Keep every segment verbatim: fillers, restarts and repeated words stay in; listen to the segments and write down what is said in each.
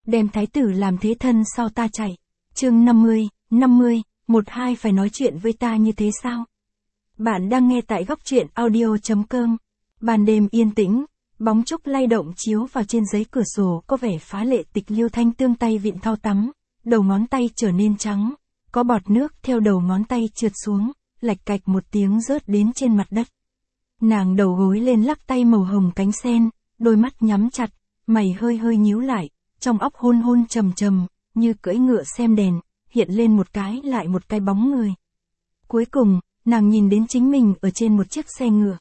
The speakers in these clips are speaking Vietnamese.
đem thái tử làm thế thân sao ta chạy. Chương năm mươi, năm mươi, một hai phải nói chuyện với ta như thế sao? Bạn đang nghe tại góc truyện audio chấm com. Ban đêm yên tĩnh, bóng trúc lay động chiếu vào trên giấy cửa sổ có vẻ phá lệ tịch liêu. Thanh Tương tay vịn thau tắm, đầu ngón tay trở nên trắng, có bọt nước theo đầu ngón tay trượt xuống, lạch cạch một tiếng rớt đến trên mặt đất. Nàng đầu gối lên lắc tay màu hồng cánh sen, đôi mắt nhắm chặt, mày hơi hơi nhíu lại, trong óc hôn hôn trầm trầm, như cưỡi ngựa xem đèn, hiện lên một cái lại một cái bóng người. Cuối cùng, nàng nhìn đến chính mình ở trên một chiếc xe ngựa.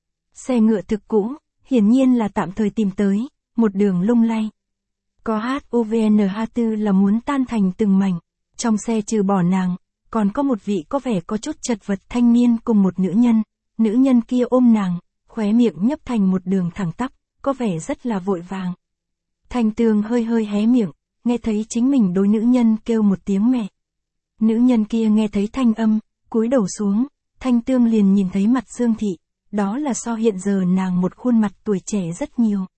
Xe ngựa thực cũ, hiển nhiên là tạm thời tìm tới, một đường lung lay. Có hát u vê en hát tư là muốn tan thành từng mảnh, trong xe trừ bỏ nàng, còn có một vị có vẻ có chút chật vật thanh niên cùng một nữ nhân, nữ nhân kia ôm nàng, khóe miệng nhấp thành một đường thẳng tắp, có vẻ rất là vội vàng. Thanh Tương hơi hơi hé miệng, nghe thấy chính mình đối nữ nhân kêu một tiếng mẹ. Nữ nhân kia nghe thấy thanh âm, cúi đầu xuống, Thanh Tương liền nhìn thấy mặt Dương Thị, đó là so hiện giờ nàng một khuôn mặt tuổi trẻ rất nhiều.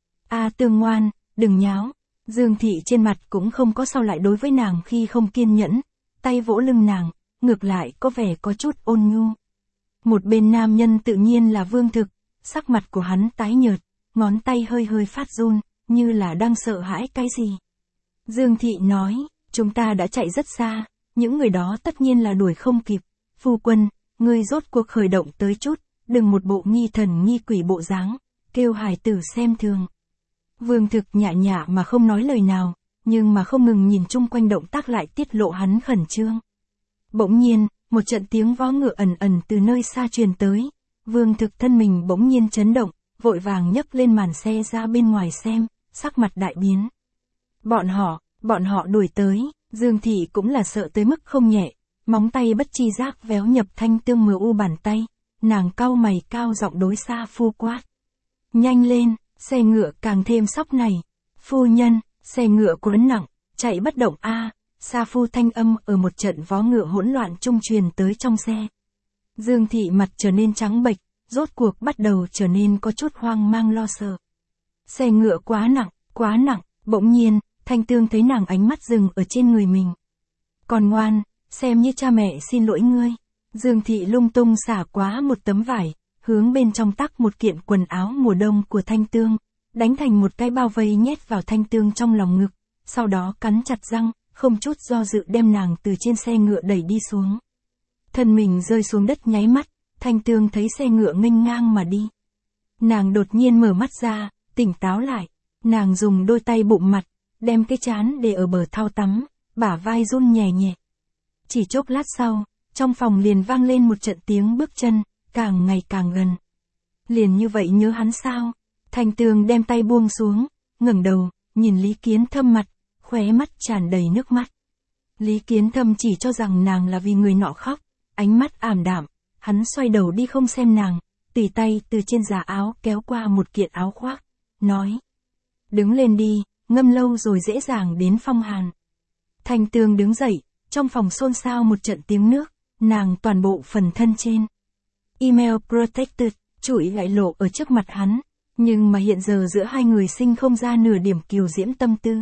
A Tương ngoan, đừng nháo. Dương Thị trên mặt cũng không có sao lại đối với nàng khi không kiên nhẫn, tay vỗ lưng nàng, ngược lại có vẻ có chút ôn nhu. Một bên nam nhân tự nhiên là Vương Thực, sắc mặt của hắn tái nhợt, ngón tay hơi hơi phát run, như là đang sợ hãi cái gì. Dương Thị nói, chúng ta đã chạy rất xa, những người đó tất nhiên là đuổi không kịp. Phu quân, ngươi rốt cuộc khởi động tới chút, đừng một bộ nghi thần nghi quỷ bộ dáng, kêu hài tử xem thường. Vương Thực nhả nhả mà không nói lời nào, nhưng mà không ngừng nhìn chung quanh động tác lại tiết lộ hắn khẩn trương. Bỗng nhiên, một trận tiếng vó ngựa ẩn ẩn từ nơi xa truyền tới, Vương Thực thân mình bỗng nhiên chấn động, vội vàng nhấc lên màn xe ra bên ngoài xem, sắc mặt đại biến. Bọn họ, bọn họ đuổi tới, Dương Thị cũng là sợ tới mức không nhẹ, móng tay bất chi giác véo nhập Thanh Tương mờ u bàn tay, nàng cau mày cao giọng đối xa phu quát. Nhanh lên, xe ngựa càng thêm sóc này. Phu nhân, xe ngựa cuốn nặng, chạy bất động a. À, Sa Phu thanh âm ở một trận vó ngựa hỗn loạn trung truyền tới trong xe. Dương Thị mặt trở nên trắng bệch, rốt cuộc bắt đầu trở nên có chút hoang mang lo sợ. Xe ngựa quá nặng, quá nặng, bỗng nhiên, Thanh Tương thấy nàng ánh mắt dừng ở trên người mình. Còn ngoan, xem như cha mẹ xin lỗi ngươi. Dương Thị lung tung xả quá một tấm vải, hướng bên trong tắc một kiện quần áo mùa đông của Thanh Tương, đánh thành một cái bao vây nhét vào Thanh Tương trong lòng ngực, sau đó cắn chặt răng, không chút do dự đem nàng từ trên xe ngựa đẩy đi xuống. Thân mình rơi xuống đất nháy mắt, Thanh Tương thấy xe ngựa nghênh ngang mà đi. Nàng đột nhiên mở mắt ra, tỉnh táo lại, nàng dùng đôi tay bụng mặt, đem cái trán để ở bờ thau tắm, bả vai run nhẹ nhẹ. Chỉ chốc lát sau, trong phòng liền vang lên một trận tiếng bước chân, càng ngày càng gần. Liền như vậy nhớ hắn sao? Thanh Tương đem tay buông xuống, ngẩng đầu, nhìn Lý Kiến Thâm mặt, khóe mắt tràn đầy nước mắt. Lý Kiến Thâm chỉ cho rằng nàng là vì người nọ khóc, ánh mắt ảm đạm, hắn xoay đầu đi không xem nàng, tỉ tay từ trên giá áo kéo qua một kiện áo khoác, nói. Đứng lên đi, ngâm lâu rồi dễ dàng đến phong hàn. Thanh Tương đứng dậy, trong phòng xôn xao một trận tiếng nước, nàng toàn bộ phần thân trên. Email protected, chuỗi lại lộ ở trước mặt hắn, nhưng mà hiện giờ giữa hai người sinh không ra nửa điểm kiều diễm tâm tư.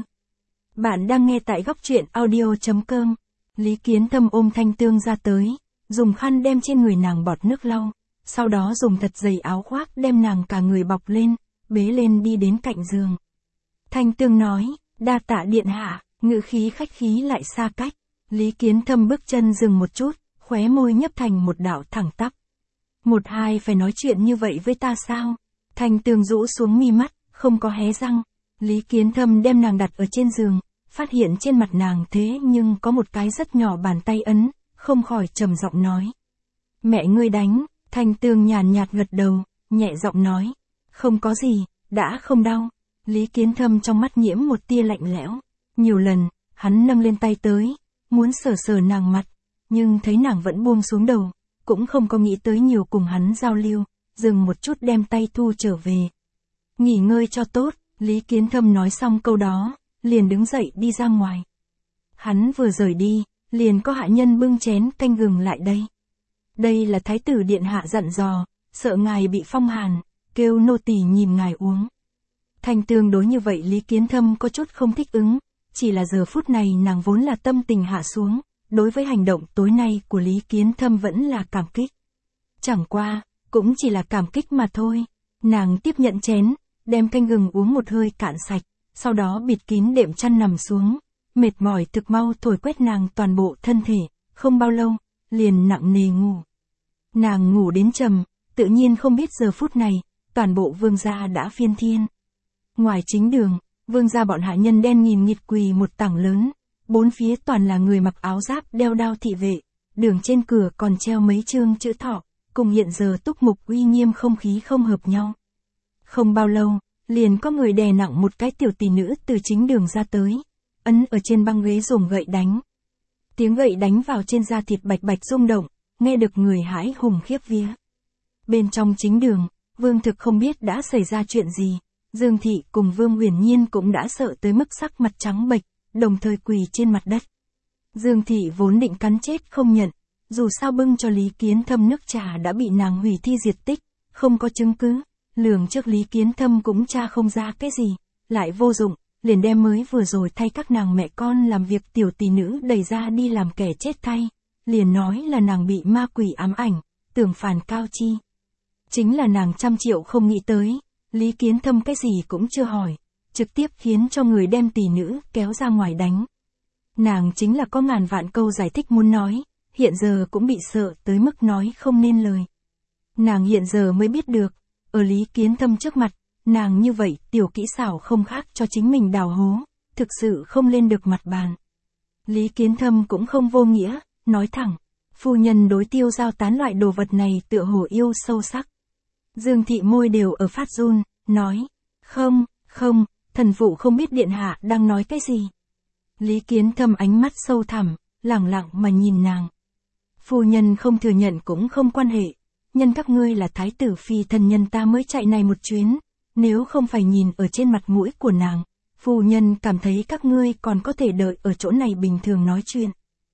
Bạn đang nghe tại góc truyện audio chấm com. Lý Kiến Thâm ôm Thanh Tương ra tới, dùng khăn đem trên người nàng bọt nước lau, sau đó dùng thật dày áo khoác đem nàng cả người bọc lên, bế lên đi đến cạnh giường. Thanh Tương nói, đa tạ điện hạ, ngữ khí khách khí lại xa cách. Lý Kiến Thâm bước chân dừng một chút, khóe môi nhấp thành một đạo thẳng tắp. Một hai phải nói chuyện như vậy với ta sao? Thanh Tương rũ xuống mi mắt, không có hé răng. Lý Kiến Thâm đem nàng đặt ở trên giường, phát hiện trên mặt nàng thế nhưng có một cái rất nhỏ bàn tay ấn, không khỏi trầm giọng nói. Mẹ ngươi đánh. Thanh Tương nhàn nhạt gật đầu, nhẹ giọng nói. Không có gì, đã không đau. Lý Kiến Thâm trong mắt nhiễm một tia lạnh lẽo. Nhiều lần, hắn nâng lên tay tới, muốn sờ sờ nàng mặt, nhưng thấy nàng vẫn buông xuống đầu, cũng không có nghĩ tới nhiều cùng hắn giao lưu, dừng một chút đem tay thu trở về. Nghỉ ngơi cho tốt, Lý Kiến Thâm nói xong câu đó, liền đứng dậy đi ra ngoài. Hắn vừa rời đi, liền có hạ nhân bưng chén canh gừng lại đây. Đây là thái tử điện hạ dặn dò, sợ ngài bị phong hàn, kêu nô tỳ nhìn ngài uống. Thanh Tương đối như vậy Lý Kiến Thâm có chút không thích ứng, chỉ là giờ phút này nàng vốn là tâm tình hạ xuống, đối với hành động tối nay của Lý Kiến Thâm vẫn là cảm kích. Chẳng qua, cũng chỉ là cảm kích mà thôi. Nàng tiếp nhận chén, đem canh gừng uống một hơi cạn sạch, sau đó bịt kín đệm chăn nằm xuống, mệt mỏi thực mau thổi quét nàng toàn bộ thân thể, không bao lâu, liền nặng nề ngủ. Nàng ngủ đến trầm, tự nhiên không biết giờ phút này, toàn bộ vương gia đã phiên thiên. Ngoài chính đường, vương gia bọn hạ nhân đen nghìn nghịt quỳ một tảng lớn, bốn phía toàn là người mặc áo giáp đeo đao thị vệ, đường trên cửa còn treo mấy chương chữ thọ, cùng hiện giờ túc mục uy nghiêm không khí không hợp nhau. Không bao lâu, liền có người đè nặng một cái tiểu tỷ nữ từ chính đường ra tới, ấn ở trên băng ghế dùng gậy đánh. Tiếng gậy đánh vào trên da thịt bạch bạch rung động, nghe được người hãi hùng khiếp vía. Bên trong chính đường, Vương Thực không biết đã xảy ra chuyện gì, Dương Thị cùng Vương Uyển Nhiên cũng đã sợ tới mức sắc mặt trắng bệch, đồng thời quỳ trên mặt đất. Dương Thị vốn định cắn chết không nhận, dù sao bưng cho Lý Kiến Thâm nước trà đã bị nàng hủy thi diệt tích, không có chứng cứ, lường trước Lý Kiến Thâm cũng tra không ra cái gì, lại vô dụng, liền đem mới vừa rồi thay các nàng mẹ con làm việc tiểu tỷ nữ đẩy ra đi làm kẻ chết thay, liền nói là nàng bị ma quỷ ám ảnh, tưởng phản cao chi. Chính là nàng trăm triệu không nghĩ tới, Lý Kiến Thâm cái gì cũng chưa hỏi, trực tiếp khiến cho người đem tỷ nữ kéo ra ngoài đánh. Nàng chính là có ngàn vạn câu giải thích muốn nói, hiện giờ cũng bị sợ tới mức nói không nên lời. Nàng hiện giờ mới biết được, ở Lý Kiến Thâm trước mặt, nàng như vậy tiểu kỹ xảo không khác cho chính mình đào hố, thực sự không lên được mặt bàn. Lý Kiến Thâm cũng không vô nghĩa, nói thẳng, phu nhân đối Tiêu Giao tán loại đồ vật này tựa hồ yêu sâu sắc. Dương Thị môi đều ở phát run, nói, không, không, thần phụ không biết điện hạ đang nói cái gì. Lý Kiến Thâm ánh mắt sâu thẳm, lẳng lặng mà nhìn nàng. Phu nhân không thừa nhận cũng không quan hệ, nhân các ngươi là thái tử phi thần nhân ta mới chạy này một chuyến, nếu không phải nhìn ở trên mặt mũi của nàng, phu nhân cảm thấy các ngươi còn có thể đợi ở chỗ này bình thường nói chuyện.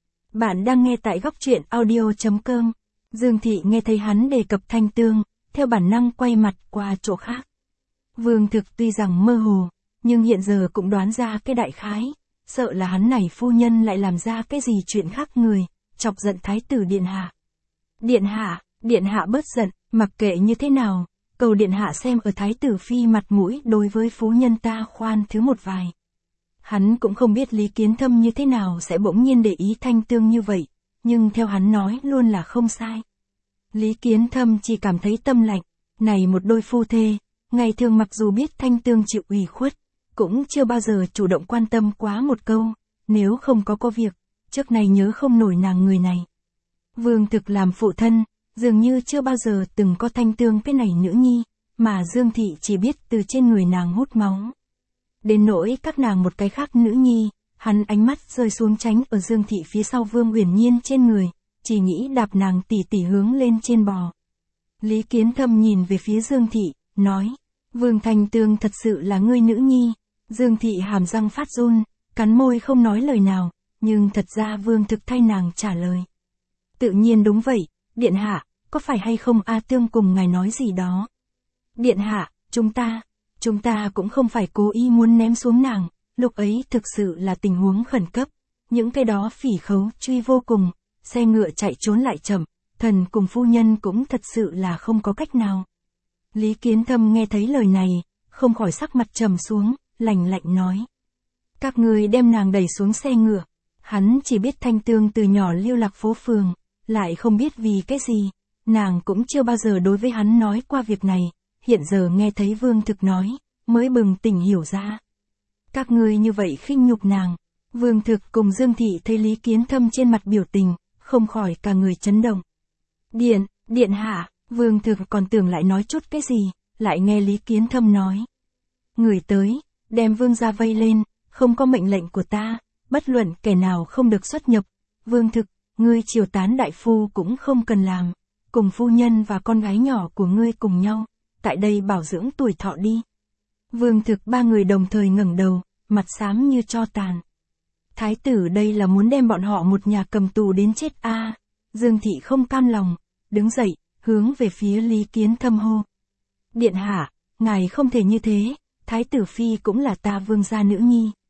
Bạn đang nghe tại góc truyện audio chấm com. Dương Thị nghe thấy hắn đề cập Thanh Tương, theo bản năng quay mặt qua chỗ khác. Vương Thực tuy rằng mơ hồ, nhưng hiện giờ cũng đoán ra cái đại khái, sợ là hắn này phu nhân lại làm ra cái gì chuyện khác người, chọc giận thái tử điện hạ. Điện hạ, điện hạ bớt giận, mặc kệ như thế nào, cầu điện hạ xem ở thái tử phi mặt mũi đối với phu nhân ta khoan thứ một vài. Hắn cũng không biết Lý Kiến Thâm như thế nào sẽ bỗng nhiên để ý Thanh Tương như vậy, nhưng theo hắn nói luôn là không sai. Lý Kiến Thâm chỉ cảm thấy tâm lạnh, này một đôi phu thê, ngày thường mặc dù biết Thanh Tương chịu ủy khuất, cũng chưa bao giờ chủ động quan tâm quá một câu, nếu không có có việc, trước này nhớ không nổi nàng người này. Vương Thực làm phụ thân, dường như chưa bao giờ từng có Thanh Tương cái này nữ nhi, mà Dương Thị chỉ biết từ trên người nàng hút máu. Đến nỗi các nàng một cái khác nữ nhi, hắn ánh mắt rơi xuống tránh ở Dương Thị phía sau Vương Uyển Nhiên trên người, chỉ nghĩ đạp nàng tỉ tỉ hướng lên trên bò. Lý Kiến Thâm nhìn về phía Dương Thị, nói, Vương Thanh Tương thật sự là ngươi nữ nhi. Dương Thị hàm răng phát run, cắn môi không nói lời nào, nhưng thật ra Vương Thực thay nàng trả lời. Tự nhiên đúng vậy, điện hạ, có phải hay không A Tương cùng ngài nói gì đó? Điện hạ, chúng ta, chúng ta cũng không phải cố ý muốn ném xuống nàng, lúc ấy thực sự là tình huống khẩn cấp, những cái đó phỉ khấu truy vô cùng, xe ngựa chạy trốn lại chậm, thần cùng phu nhân cũng thật sự là không có cách nào. Lý Kiến Thâm nghe thấy lời này, không khỏi sắc mặt trầm xuống, lạnh lạnh nói. Các người đem nàng đẩy xuống xe ngựa, hắn chỉ biết Thanh Tương từ nhỏ lưu lạc phố phường, lại không biết vì cái gì, nàng cũng chưa bao giờ đối với hắn nói qua việc này, hiện giờ nghe thấy Vương Thực nói, mới bừng tỉnh hiểu ra. Các ngươi như vậy khinh nhục nàng. Vương Thực cùng Dương Thị thấy Lý Kiến Thâm trên mặt biểu tình, không khỏi cả người chấn động. Điện, điện hạ, Vương Thực còn tưởng lại nói chút cái gì, lại nghe Lý Kiến Thâm nói. Người tới, đem vương gia vây lên, không có mệnh lệnh của ta, bất luận kẻ nào không được xuất nhập. Vương Thực, ngươi chiều tán đại phu cũng không cần làm, cùng phu nhân và con gái nhỏ của ngươi cùng nhau, tại đây bảo dưỡng tuổi thọ đi. Vương Thực ba người đồng thời ngẩng đầu, mặt xám như tro tàn. Thái tử đây là muốn đem bọn họ một nhà cầm tù đến chết a. À, Dương Thị không cam lòng, đứng dậy, hướng về phía Lý Kiến Thâm hô. Điện hạ, ngài không thể như thế, thái tử phi cũng là ta vương gia nữ nhi.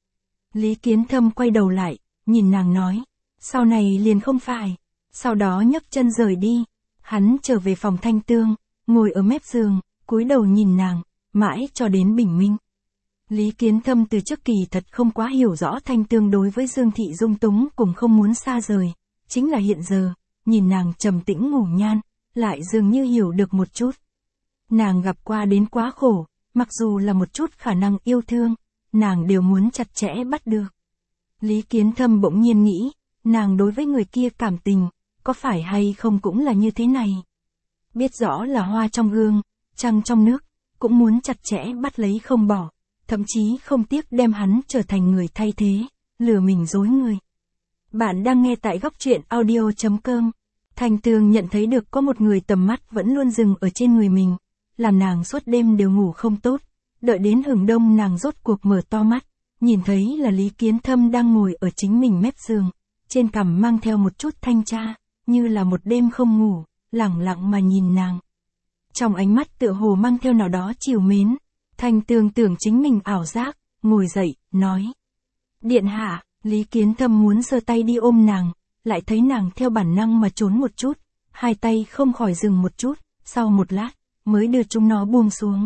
Lý Kiến Thâm quay đầu lại, nhìn nàng nói, sau này liền không phải. Sau đó nhấc chân rời đi, hắn trở về phòng Thanh Tương, ngồi ở mép giường, cúi đầu nhìn nàng, mãi cho đến bình minh. Lý Kiến Thâm từ trước kỳ thật không quá hiểu rõ Thanh Tương đối với Dương Thị dung túng cùng không muốn xa rời, chính là hiện giờ, nhìn nàng trầm tĩnh ngủ nhan, lại dường như hiểu được một chút. Nàng gặp qua đến quá khổ, mặc dù là một chút khả năng yêu thương, nàng đều muốn chặt chẽ bắt được. Lý Kiến Thâm bỗng nhiên nghĩ, nàng đối với người kia cảm tình, có phải hay không cũng là như thế này. Biết rõ là hoa trong gương, trăng trong nước, cũng muốn chặt chẽ bắt lấy không bỏ, thậm chí không tiếc đem hắn trở thành người thay thế, lừa mình dối người. Bạn đang nghe tại góc truyện audio chấm com. Thanh Tương nhận thấy được có một người tầm mắt vẫn luôn dừng ở trên người mình, làm nàng suốt đêm đều ngủ không tốt, đợi đến hừng đông nàng rốt cuộc mở to mắt, nhìn thấy là Lý Kiến Thâm đang ngồi ở chính mình mép giường, trên cằm mang theo một chút thanh tra, như là một đêm không ngủ, lẳng lặng mà nhìn nàng. Trong ánh mắt tựa hồ mang theo nào đó trìu mến, Thanh Tương tưởng chính mình ảo giác, ngồi dậy, nói. Điện hạ, Lý Kiến Thâm muốn giơ tay đi ôm nàng, lại thấy nàng theo bản năng mà trốn một chút, hai tay không khỏi dừng một chút, sau một lát, mới đưa chúng nó buông xuống.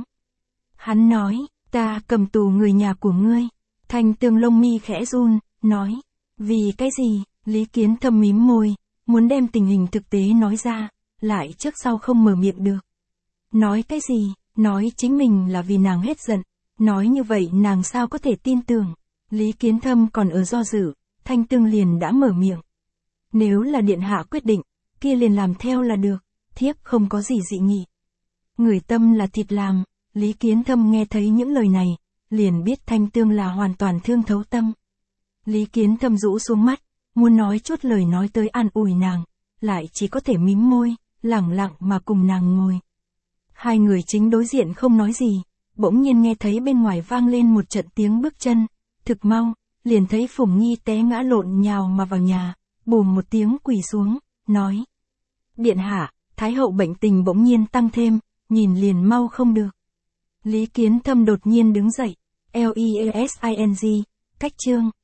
Hắn nói, ta cầm tù người nhà của ngươi. Thanh Tương lông mi khẽ run, nói, vì cái gì? Lý Kiến Thâm mím môi, muốn đem tình hình thực tế nói ra, lại trước sau không mở miệng được. Nói cái gì? Nói chính mình là vì nàng hết giận, nói như vậy nàng sao có thể tin tưởng. Lý Kiến Thâm còn ở do dự, Thanh Tương liền đã mở miệng. Nếu là điện hạ quyết định, kia liền làm theo là được, thiếp không có gì dị nghị. Người tâm là thịt làm, Lý Kiến Thâm nghe thấy những lời này, liền biết Thanh Tương là hoàn toàn thương thấu tâm. Lý Kiến Thâm rũ xuống mắt, muốn nói chút lời nói tới an ủi nàng, lại chỉ có thể mím môi, lẳng lặng mà cùng nàng ngồi. Hai người chính đối diện không nói gì, bỗng nhiên nghe thấy bên ngoài vang lên một trận tiếng bước chân, thực mau, liền thấy Phùng Nhi té ngã lộn nhào mà vào nhà, bùm một tiếng quỳ xuống, nói. Điện hạ, Thái hậu bệnh tình bỗng nhiên tăng thêm, nhìn liền mau không được. Lý Kiến Thâm đột nhiên đứng dậy, L E S I N G, cách chương.